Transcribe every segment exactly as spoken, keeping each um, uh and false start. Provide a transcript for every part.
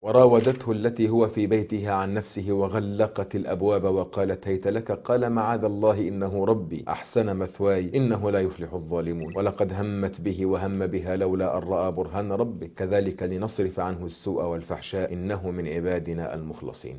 وراودته التي هو في بيتها عن نفسه وغلقت الأبواب وقالت هيت لك قال معاذ الله إنه ربي أحسن مثواي إنه لا يفلح الظالمون ولقد همت به وهم بها لولا أن رأى برهان ربه كذلك لنصرف عنه السوء والفحشاء إنه من عبادنا المخلصين.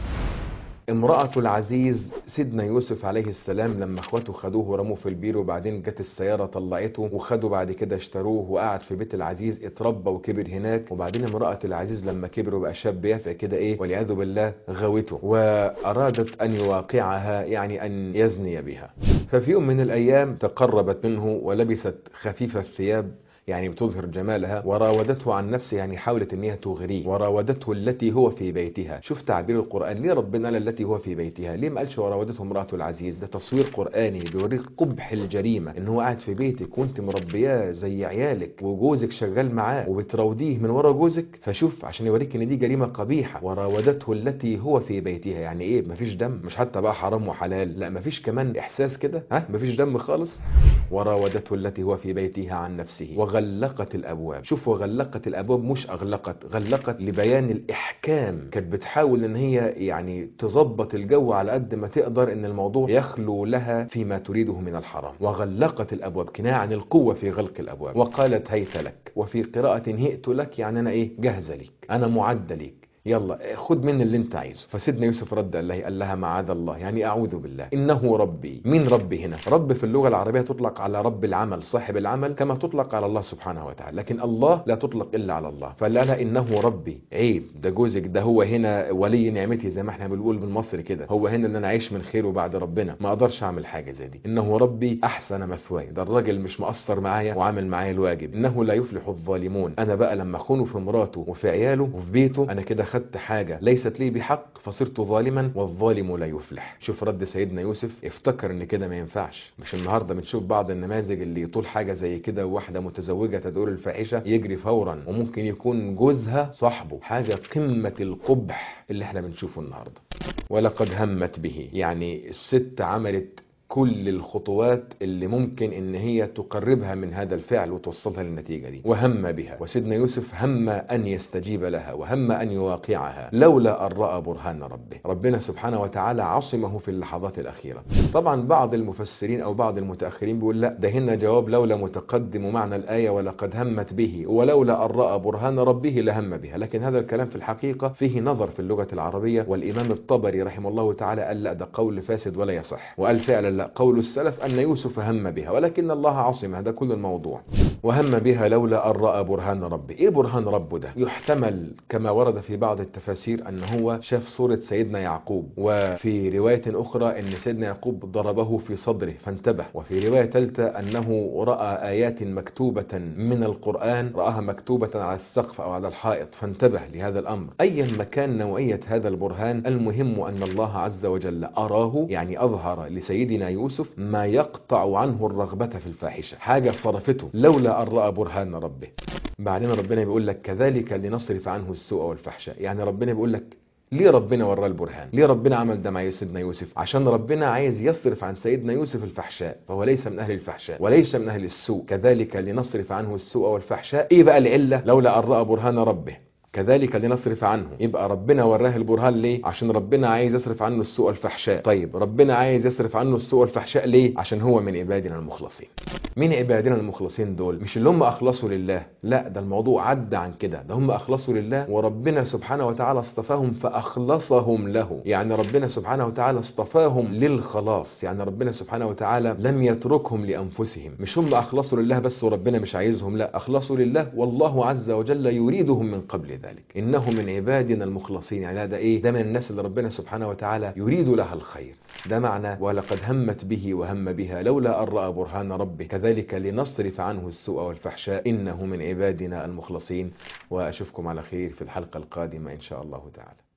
امرأة العزيز سيدنا يوسف عليه السلام لما اخواته خدوه ورموه في البير وبعدين جت السيارة طلعته وخدوا بعد كده اشتروه وقعد في بيت العزيز اتربى وكبر هناك. وبعدين امرأة العزيز لما كبر وبقى شاب يافع كده ايه والعياذ بالله غوته وارادت ان يواقعها يعني ان يزني بها. ففي يوم من الايام تقربت منه ولبست خفيف الثياب يعني بتظهر جمالها وراودته عن نفسه يعني حاولت ان هي تغريه وراودته التي هو في بيتها. شوف تعبير القرآن ليه ربنا قال التي هو في بيتها ليه ما قالش وراودته امرأة العزيز؟ ده تصوير قرآني بيوريك قبح الجريمة ان هو قاعد في بيتك وانت مربياه زي عيالك وجوزك شغال معاه وبتراوديه من ورا جوزك. فشوف عشان يوريك ان دي جريمة قبيحة. وراودته التي هو في بيتها يعني ايه؟ مفيش دم، مش حتى بقى حرام وحلال، لا مفيش كمان احساس كده، ها مفيش دم خالص. وراودته التي هو في بيتها عن نفسه وغلقت الابواب. شوف وغلقت الابواب مش اغلقت، غلقت لبيان الاحكام. كانت بتحاول ان هي يعني تظبط الجو على قد ما تقدر ان الموضوع يخلو لها فيما تريده من الحرام. وغلقت الابواب كناية عن القوة في غلق الابواب. وقالت هيت لك، وفي قراءة هئت لك يعني انا ايه جاهزة ليك، انا معدة ليك، يلا خد مني اللي انت عايزه. فسيدنا يوسف رد الله قال لها معاذ الله يعني اعوذ بالله انه ربي. مين ربي هنا؟ رب في اللغة العربية تطلق على رب العمل صاحب العمل كما تطلق على الله سبحانه وتعالى، لكن الله لا تطلق الا على الله. فقال لها انه ربي. عيب ده جوزك ده هو هنا ولي نعمتي زي ما احنا بنقول بالمصري كده، هو هنا ان انا عايش من خيره بعد ربنا، ما اقدرش اعمل حاجة زي دي. انه ربي احسن مثواي، ده الراجل مش مقصر معايا وعامل معايا الواجب. انه لا يفلح الظالمون، انا بقى لما اخونه في مراته وفي عياله وفي بيته انا كده خدت حاجة ليست لي بحق فصرت ظالما والظالم لا يفلح. شوف رد سيدنا يوسف، افتكر ان كده ما ينفعش. مش النهارده بنشوف بعض النماذج اللي يطول حاجه زي كده وواحده متزوجه تدور الفاحشه يجري فورا وممكن يكون جوزها صاحبه، حاجه قمه القبح اللي احنا بنشوفه النهارده. ولقد همت به يعني الست عملت كل الخطوات اللي ممكن ان هي تقربها من هذا الفعل وتوصلها للنتيجة دي. وهم بها، وسيدنا يوسف هم ان يستجيب لها وهم ان يواقعها لولا ان رأى برهان ربه. ربنا سبحانه وتعالى عصمه في اللحظات الاخيرة. طبعا بعض المفسرين او بعض المتأخرين بيقول لا ده هنا جواب لولا متقدم ومعنى الآية ولقد همت به ولولا ان رأى برهان ربه لهم بها، لكن هذا الكلام في الحقيقة فيه نظر في اللغة العربية. والامام الطبري رحمه الله تعالى قال لا ده قول فاسد ولا يصح، وقال فعلا لا قول السلف أن يوسف هم بها ولكن الله عصم، هذا كل الموضوع. وهم بها لولا أن رأى برهان ربه. إيه برهان ربه ده؟ يحتمل كما ورد في بعض التفاسير أن هو شاف صورة سيدنا يعقوب، وفي رواية أخرى أن سيدنا يعقوب ضربه في صدره فانتبه، وفي رواية ثالثة أنه رأى آيات مكتوبة من القرآن رآها مكتوبة على السقف أو على الحائط فانتبه لهذا الأمر. أيا مكان نوعية هذا البرهان، المهم أن الله عز وجل أراه يعني أظهر لسيدنا يوسف ما يقطع عنه الرغبة في الفاحشة، حاجة صرفته لولا أن رأى برهان ربه. بعدين ربنا بيقول لك كذلك لنصرف عنه السوء والفحشاء. يعني ربنا بيقول لك ليه ربنا وراه البرهان؟ ليه ربنا عمل ده مع سيدنا يوسف؟ عشان ربنا عايز يصرف عن سيدنا يوسف الفحشاء، فهو ليس من أهل الفحشاء وليس من أهل السوء. كذلك لنصرف عنه السوء والفحشاء. إيه بقى العلة؟ لولا أن رأى برهان ربه كذلك لنصرف عنه. يبقى ربنا وراه البرهان ليه؟ عشان ربنا عايز يصرف عنه السوء والفحشاء. طيب ربنا عايز يصرف عنه السوء والفحشاء ليه؟ عشان هو من عبادنا المخلصين. مين عبادنا المخلصين دول؟ مش اللي هم اخلصوا لله، لا ده الموضوع عدى عن كده، ده هم اخلصوا لله وربنا سبحانه وتعالى اصطفاهم فاخلصهم له. يعني ربنا سبحانه وتعالى اصطفاهم للخلاص، يعني ربنا سبحانه وتعالى لم يتركهم لانفسهم. مش هم اخلصوا لله بس وربنا مش عايزهم، لا اخلصوا لله والله عز وجل يريدهم من قبل ذلك. إنه من عبادنا المخلصين. يعني ده إيه؟ ده من الناس اللي ربنا سبحانه وتعالى يريد لها الخير. ده معنى ولقد همت به وهم بها لولا أن رأى برهان ربه كذلك لنصرف عنه السوء والفحشاء إنه من عبادنا المخلصين. وأشوفكم على خير في الحلقة القادمة إن شاء الله تعالى.